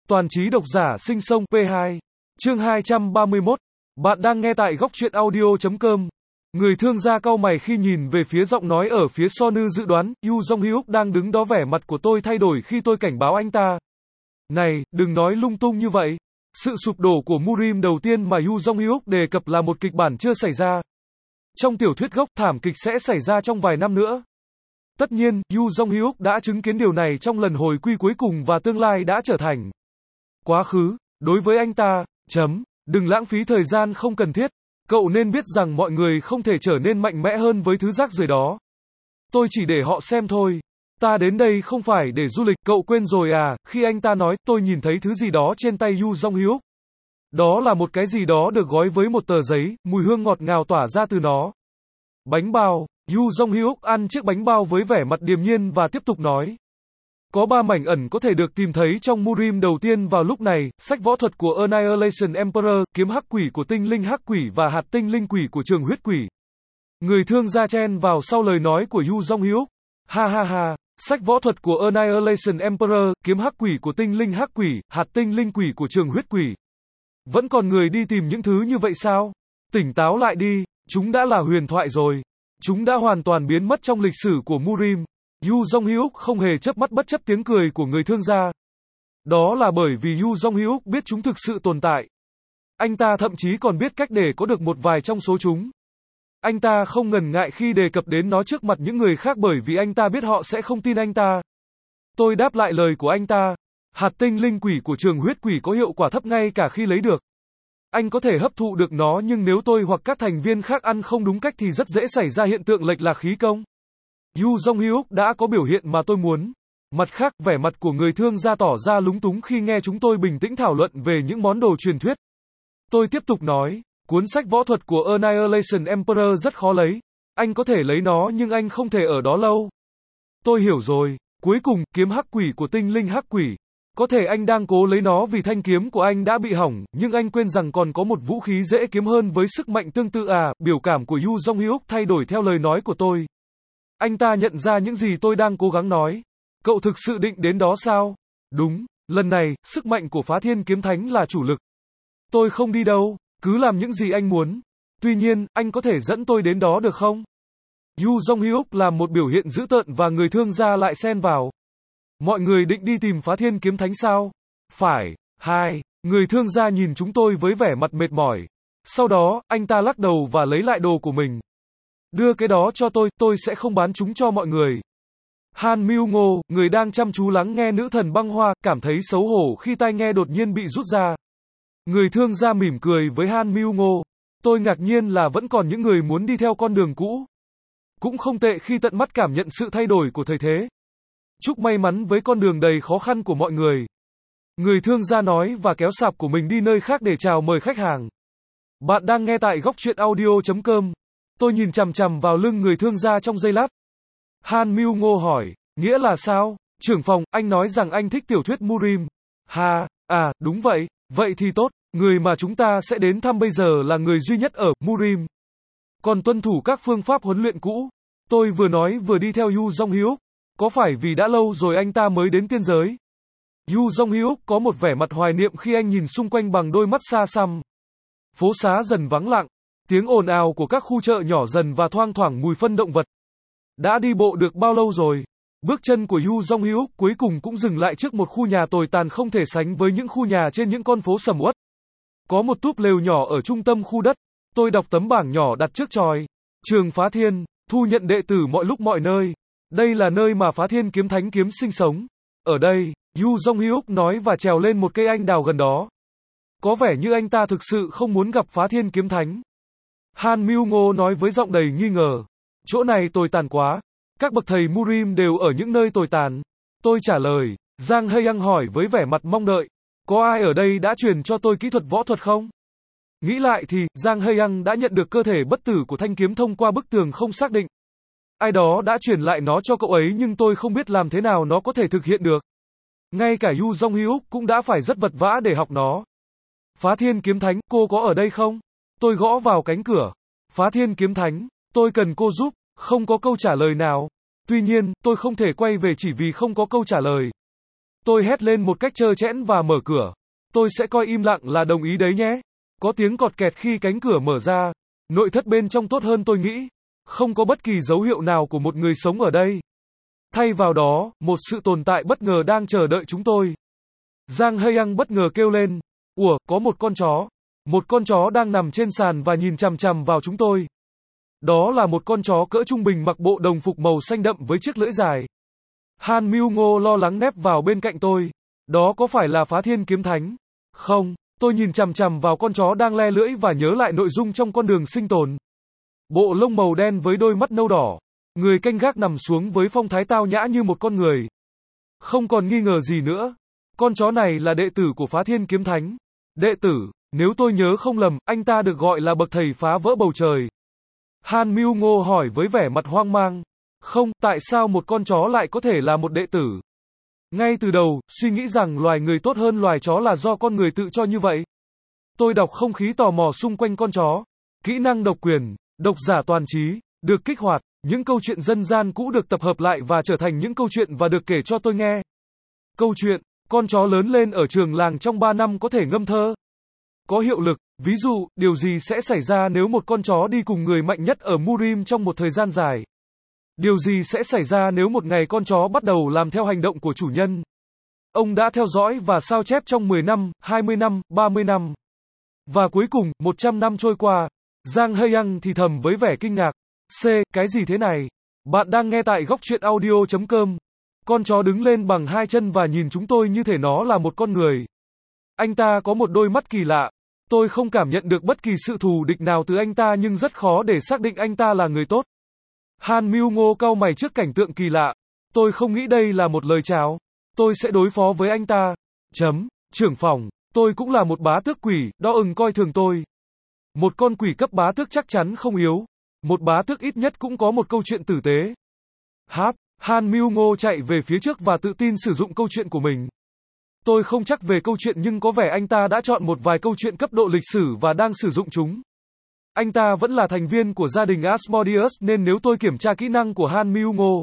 Toàn trí độc giả sinh sông P2. Chương 231. Bạn đang nghe tại góc truyện audio.com. Người thương gia cau mày khi nhìn về phía giọng nói ở phía Sonu dự đoán, Yu Jong-hyuk đang đứng đó, vẻ mặt của tôi thay đổi khi tôi cảnh báo anh ta. Này, đừng nói lung tung như vậy. Sự sụp đổ của Murim đầu tiên mà Yu Jong-hyuk đề cập là một kịch bản chưa xảy ra. Trong tiểu thuyết gốc, thảm kịch sẽ xảy ra trong vài năm nữa. Tất nhiên, Yu Jong-hyuk đã chứng kiến điều này trong lần hồi quy cuối cùng và tương lai đã trở thành quá khứ. Đối với anh ta, đừng lãng phí thời gian không cần thiết. Cậu nên biết rằng mọi người không thể trở nên mạnh mẽ hơn với thứ rác rưởi đó. Tôi chỉ để họ xem thôi. Ta đến đây không phải để du lịch, cậu quên rồi à? Khi anh ta nói, tôi nhìn thấy thứ gì đó trên tay Yu Jong-hyuk. Đó là một cái gì đó được gói với một tờ giấy, mùi hương ngọt ngào tỏa ra từ nó. Bánh bao. Yu Jong-hyuk ăn chiếc bánh bao với vẻ mặt điềm nhiên và tiếp tục nói. Có 3 mảnh ẩn có thể được tìm thấy trong Murim đầu tiên vào lúc này, sách võ thuật của Annihilation Emperor, kiếm hắc quỷ của tinh linh hắc quỷ và hạt tinh linh quỷ của trường huyết quỷ. Người thương gia chen vào sau lời nói của Yu Jong-hyuk. Ha ha ha, sách võ thuật của Annihilation Emperor, kiếm hắc quỷ của tinh linh hắc quỷ, hạt tinh linh quỷ của trường huyết quỷ. Vẫn còn người đi tìm những thứ như vậy sao? Tỉnh táo lại đi, chúng đã là huyền thoại rồi. Chúng đã hoàn toàn biến mất trong lịch sử của Murim. Yu Jong-hyuk không hề chớp mắt bất chấp tiếng cười của người thương gia. Đó là bởi vì Yu Jong-hyuk biết chúng thực sự tồn tại. Anh ta thậm chí còn biết cách để có được một vài trong số chúng. Anh ta không ngần ngại khi đề cập đến nó trước mặt những người khác bởi vì anh ta biết họ sẽ không tin anh ta. Tôi đáp lại lời của anh ta. Hạt tinh linh quỷ của trường huyết quỷ có hiệu quả thấp ngay cả khi lấy được. Anh có thể hấp thụ được nó, nhưng nếu tôi hoặc các thành viên khác ăn không đúng cách thì rất dễ xảy ra hiện tượng lệch lạc khí công. Yu Jong-hyuk đã có biểu hiện mà tôi muốn. Mặt khác, vẻ mặt của người thương gia tỏ ra lúng túng khi nghe chúng tôi bình tĩnh thảo luận về những món đồ truyền thuyết. Tôi tiếp tục nói, cuốn sách võ thuật của Annihilation Emperor rất khó lấy. Anh có thể lấy nó nhưng anh không thể ở đó lâu. Tôi hiểu rồi. Cuối cùng, kiếm hắc quỷ của tinh linh hắc quỷ. Có thể anh đang cố lấy nó vì thanh kiếm của anh đã bị hỏng, nhưng anh quên rằng còn có một vũ khí dễ kiếm hơn với sức mạnh tương tự à? Biểu cảm của Yu Jong-hyuk thay đổi theo lời nói của tôi. Anh ta nhận ra những gì tôi đang cố gắng nói. Cậu thực sự định đến đó sao? Đúng, lần này, sức mạnh của Phá Thiên Kiếm Thánh là chủ lực. Tôi không đi đâu, cứ làm những gì anh muốn. Tuy nhiên, anh có thể dẫn tôi đến đó được không? Yu Jong-hyuk làm một biểu hiện dữ tợn và người thương gia lại xen vào. Mọi người định đi tìm Phá Thiên Kiếm Thánh sao? Phải. Người thương gia nhìn chúng tôi với vẻ mặt mệt mỏi. Sau đó, anh ta lắc đầu và lấy lại đồ của mình. Đưa cái đó cho tôi sẽ không bán chúng cho mọi người. Han Myung-ngo, người đang chăm chú lắng nghe nữ thần băng hoa, cảm thấy xấu hổ khi tai nghe đột nhiên bị rút ra. Người thương gia mỉm cười với Han Myung-ngo. Tôi ngạc nhiên là vẫn còn những người muốn đi theo con đường cũ. Cũng không tệ khi tận mắt cảm nhận sự thay đổi của thời thế. Chúc may mắn với con đường đầy khó khăn của mọi người. Người thương gia nói và kéo sạp của mình đi nơi khác để chào mời khách hàng. Bạn đang nghe tại góc truyện audio.com. Tôi nhìn chằm chằm vào lưng người thương gia trong giây lát. Han Myung-ngo hỏi, nghĩa là sao? Trưởng phòng, anh nói rằng anh thích tiểu thuyết Murim. Đúng vậy, vậy thì tốt, người mà chúng ta sẽ đến thăm bây giờ là người duy nhất ở Murim. Còn tuân thủ các phương pháp huấn luyện cũ. Tôi vừa nói vừa đi theo Yu Jong-hyuk. Có phải vì đã lâu rồi anh ta mới đến tiên giới? Yu Jong-hyuk có một vẻ mặt hoài niệm khi anh nhìn xung quanh bằng đôi mắt xa xăm. Phố xá dần vắng lặng. Tiếng ồn ào của các khu chợ nhỏ dần và thoang thoảng mùi phân động vật. Đã đi bộ được bao lâu rồi? Bước chân của Yu Jong-hyuk cuối cùng cũng dừng lại trước một khu nhà tồi tàn không thể sánh với những khu nhà trên những con phố sầm uất. Có một túp lều nhỏ ở trung tâm khu đất. Tôi đọc tấm bảng nhỏ đặt trước chòi. Trường Phá Thiên, thu nhận đệ tử mọi lúc mọi nơi. Đây là nơi mà Phá Thiên Kiếm Thánh kiếm sinh sống. Ở đây, Yu Jong-hyuk nói và trèo lên một cây anh đào gần đó. Có vẻ như anh ta thực sự không muốn gặp Phá Thiên Kiếm Thánh. Han Myung-ngo nói với giọng đầy nghi ngờ. Chỗ này tồi tàn quá. Các bậc thầy Murim đều ở những nơi tồi tàn. Tôi trả lời. Giang Hae-young hỏi với vẻ mặt mong đợi. Có ai ở đây đã truyền cho tôi kỹ thuật võ thuật không? Nghĩ lại thì, Giang Hae-young đã nhận được cơ thể bất tử của thanh kiếm thông qua bức tường không xác định. Ai đó đã truyền lại nó cho cậu ấy nhưng tôi không biết làm thế nào nó có thể thực hiện được. Ngay cả Yu Jong-hyuk cũng đã phải rất vật vã để học nó. Phá Thiên Kiếm Thánh, cô có ở đây không? Tôi gõ vào cánh cửa. Phá Thiên Kiếm Thánh, tôi cần cô giúp. Không có câu trả lời nào. Tuy nhiên, tôi không thể quay về chỉ vì không có câu trả lời. Tôi hét lên một cách trơ trẽn và mở cửa. Tôi sẽ coi im lặng là đồng ý đấy nhé. Có tiếng cọt kẹt khi cánh cửa mở ra. Nội thất bên trong tốt hơn tôi nghĩ. Không có bất kỳ dấu hiệu nào của một người sống ở đây. Thay vào đó, một sự tồn tại bất ngờ đang chờ đợi chúng tôi. Jang Hae-young bất ngờ kêu lên. Ủa, có một con chó. Một con chó đang nằm trên sàn và nhìn chằm chằm vào chúng tôi. Đó là một con chó cỡ trung bình mặc bộ đồng phục màu xanh đậm với chiếc lưỡi dài. Han Myung-go lo lắng nép vào bên cạnh tôi. Đó có phải là Phá Thiên Kiếm Thánh? Không, tôi nhìn chằm chằm vào con chó đang le lưỡi và nhớ lại nội dung trong con đường sinh tồn. Bộ lông màu đen với đôi mắt nâu đỏ. Người canh gác nằm xuống với phong thái tao nhã như một con người. Không còn nghi ngờ gì nữa. Con chó này là đệ tử của Phá Thiên Kiếm Thánh. Đệ tử, nếu tôi nhớ không lầm, anh ta được gọi là bậc thầy phá vỡ bầu trời. Han Myung-go hỏi với vẻ mặt hoang mang. Không, tại sao một con chó lại có thể là một đệ tử? Ngay từ đầu, suy nghĩ rằng loài người tốt hơn loài chó là do con người tự cho như vậy. Tôi đọc không khí tò mò xung quanh con chó. Kỹ năng độc quyền, độc giả toàn trí, được kích hoạt. Những câu chuyện dân gian cũ được tập hợp lại và trở thành những câu chuyện và được kể cho tôi nghe. Câu chuyện, con chó lớn lên ở trường làng trong 3 năm có thể ngâm thơ. Có hiệu lực, ví dụ, điều gì sẽ xảy ra nếu một con chó đi cùng người mạnh nhất ở Murim trong một thời gian dài? Điều gì sẽ xảy ra nếu một ngày con chó bắt đầu làm theo hành động của chủ nhân? Ông đã theo dõi và sao chép trong 10 năm, 20 năm, 30 năm. Và cuối cùng, 100 năm trôi qua. Jang Hae-young thì thầm với vẻ kinh ngạc. Cái gì thế này? Bạn đang nghe tại góc truyện audio.com. Con chó đứng lên bằng 2 chân và nhìn chúng tôi như thể nó là một con người. Anh ta có một đôi mắt kỳ lạ. Tôi không cảm nhận được bất kỳ sự thù địch nào từ anh ta nhưng rất khó để xác định anh ta là người tốt. Han Myung-go cau mày trước cảnh tượng kỳ lạ. Tôi không nghĩ đây là một lời chào. Tôi sẽ đối phó với anh ta. Trưởng phòng, tôi cũng là một bá tước quỷ, đo coi thường tôi. Một con quỷ cấp bá tước chắc chắn không yếu. Một bá tước ít nhất cũng có một câu chuyện tử tế. Han Myung-go chạy về phía trước và tự tin sử dụng câu chuyện của mình. Tôi không chắc về câu chuyện nhưng có vẻ anh ta đã chọn một vài câu chuyện cấp độ lịch sử và đang sử dụng chúng. Anh ta vẫn là thành viên của gia đình Asmodeus nên nếu tôi kiểm tra kỹ năng của Han Myung-go.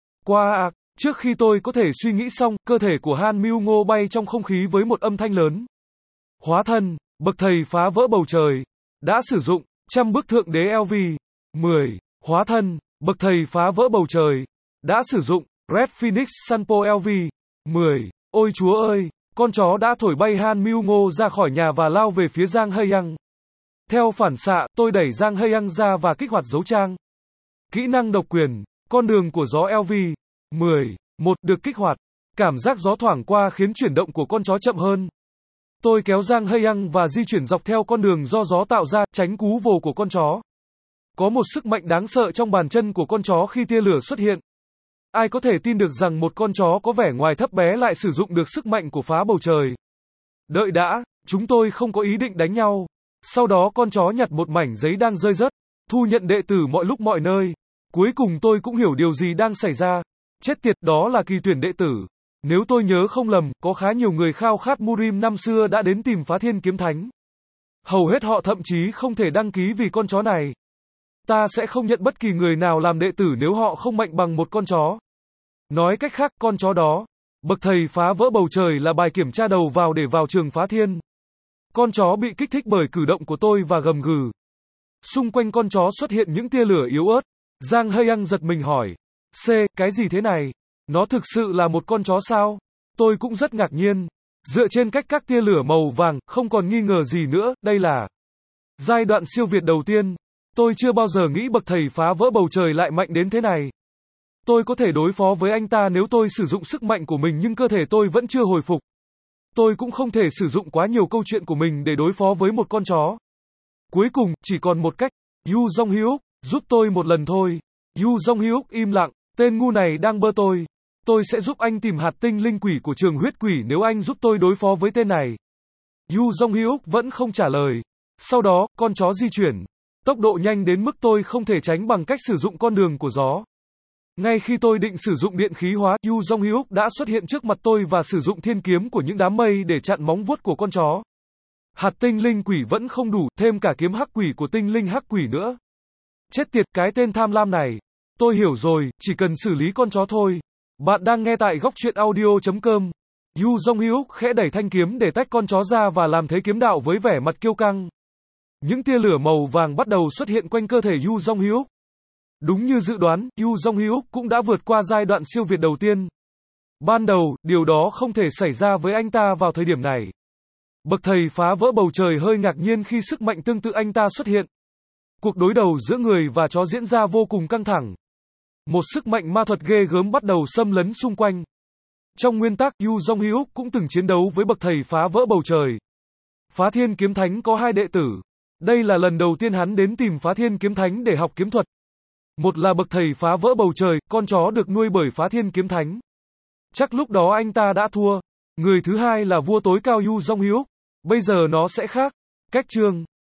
Trước khi tôi có thể suy nghĩ xong, cơ thể của Han Myung-go bay trong không khí với một âm thanh lớn. Hóa thân, bậc thầy phá vỡ bầu trời. Đã sử dụng, trăm bức thượng đế LV. 10. Hóa thân, bậc thầy phá vỡ bầu trời. Đã sử dụng, Red Phoenix Sanpo LV. 10. Ôi chúa ơi, con chó đã thổi bay Han Myung-go ra khỏi nhà và lao về phía Jang Hae-young. Theo phản xạ, tôi đẩy Jang Hae-young ra và kích hoạt dấu trang. Kỹ năng độc quyền, con đường của gió LV. 10. Được kích hoạt. Cảm giác gió thoảng qua khiến chuyển động của con chó chậm hơn. Tôi kéo Jang Hae-young và di chuyển dọc theo con đường do gió tạo ra, tránh cú vồ của con chó. Có một sức mạnh đáng sợ trong bàn chân của con chó khi tia lửa xuất hiện. Ai có thể tin được rằng một con chó có vẻ ngoài thấp bé lại sử dụng được sức mạnh của phá bầu trời? Đợi đã, chúng tôi không có ý định đánh nhau. Sau đó con chó nhặt một mảnh giấy đang rơi rớt, thu nhận đệ tử mọi lúc mọi nơi. Cuối cùng tôi cũng hiểu điều gì đang xảy ra. Chết tiệt, đó là kỳ tuyển đệ tử. Nếu tôi nhớ không lầm, có khá nhiều người khao khát Murim năm xưa đã đến tìm Phá Thiên Kiếm Thánh. Hầu hết họ thậm chí không thể đăng ký vì con chó này. Ta sẽ không nhận bất kỳ người nào làm đệ tử nếu họ không mạnh bằng một con chó. Nói cách khác, con chó đó, bậc thầy phá vỡ bầu trời là bài kiểm tra đầu vào để vào trường Phá Thiên. Con chó bị kích thích bởi cử động của tôi và gầm gừ. Xung quanh con chó xuất hiện những tia lửa yếu ớt. Jang Hae-young giật mình hỏi. Cái gì thế này? Nó thực sự là một con chó sao? Tôi cũng rất ngạc nhiên. Dựa trên cách các tia lửa màu vàng, không còn nghi ngờ gì nữa, đây là giai đoạn siêu việt đầu tiên. Tôi chưa bao giờ nghĩ bậc thầy phá vỡ bầu trời lại mạnh đến thế này. Tôi có thể đối phó với anh ta nếu tôi sử dụng sức mạnh của mình nhưng cơ thể tôi vẫn chưa hồi phục. Tôi cũng không thể sử dụng quá nhiều câu chuyện của mình để đối phó với một con chó. Cuối cùng, chỉ còn một cách. Yu Jong-hyuk, giúp tôi một lần thôi. Yu Jong-hyuk im lặng, tên ngu này đang bơ tôi. Tôi sẽ giúp anh tìm hạt tinh linh quỷ của trường huyết quỷ nếu anh giúp tôi đối phó với tên này. Yu Jong-hyuk vẫn không trả lời. Sau đó, con chó di chuyển. Tốc độ nhanh đến mức tôi không thể tránh bằng cách sử dụng con đường của gió. Ngay khi tôi định sử dụng điện khí hóa, Yu Jong-hyuk đã xuất hiện trước mặt tôi và sử dụng thiên kiếm của những đám mây để chặn móng vuốt của con chó. Hạt tinh linh quỷ vẫn không đủ, thêm cả kiếm hắc quỷ của tinh linh hắc quỷ nữa. Chết tiệt, cái tên tham lam này. Tôi hiểu rồi, chỉ cần xử lý con chó thôi. Bạn đang nghe tại góc truyện audio.com. Yu Jong-hyuk khẽ đẩy thanh kiếm để tách con chó ra và làm thế kiếm đạo với vẻ mặt kiêu căng. Những tia lửa màu vàng bắt đầu xuất hiện quanh cơ thể Yu Jong-hyuk. Đúng như dự đoán, Yu Jong-hyuk cũng đã vượt qua giai đoạn siêu việt đầu tiên. Ban đầu, điều đó không thể xảy ra với anh ta vào thời điểm này. Bậc thầy phá vỡ bầu trời hơi ngạc nhiên khi sức mạnh tương tự anh ta xuất hiện. Cuộc đối đầu giữa người và chó diễn ra vô cùng căng thẳng. Một sức mạnh ma thuật ghê gớm bắt đầu xâm lấn xung quanh. Trong nguyên tắc, Yu Jong-hyuk cũng từng chiến đấu với bậc thầy phá vỡ bầu trời. Phá Thiên Kiếm Thánh có 2 đệ tử. Đây là lần đầu tiên hắn đến tìm Phá Thiên Kiếm Thánh để học kiếm thuật. Một là bậc thầy phá vỡ bầu trời, con chó được nuôi bởi Phá Thiên Kiếm Thánh. Chắc lúc đó anh ta đã thua. Người thứ hai là vua tối cao Yu Jong-hyuk. Bây giờ nó sẽ khác. Cách chương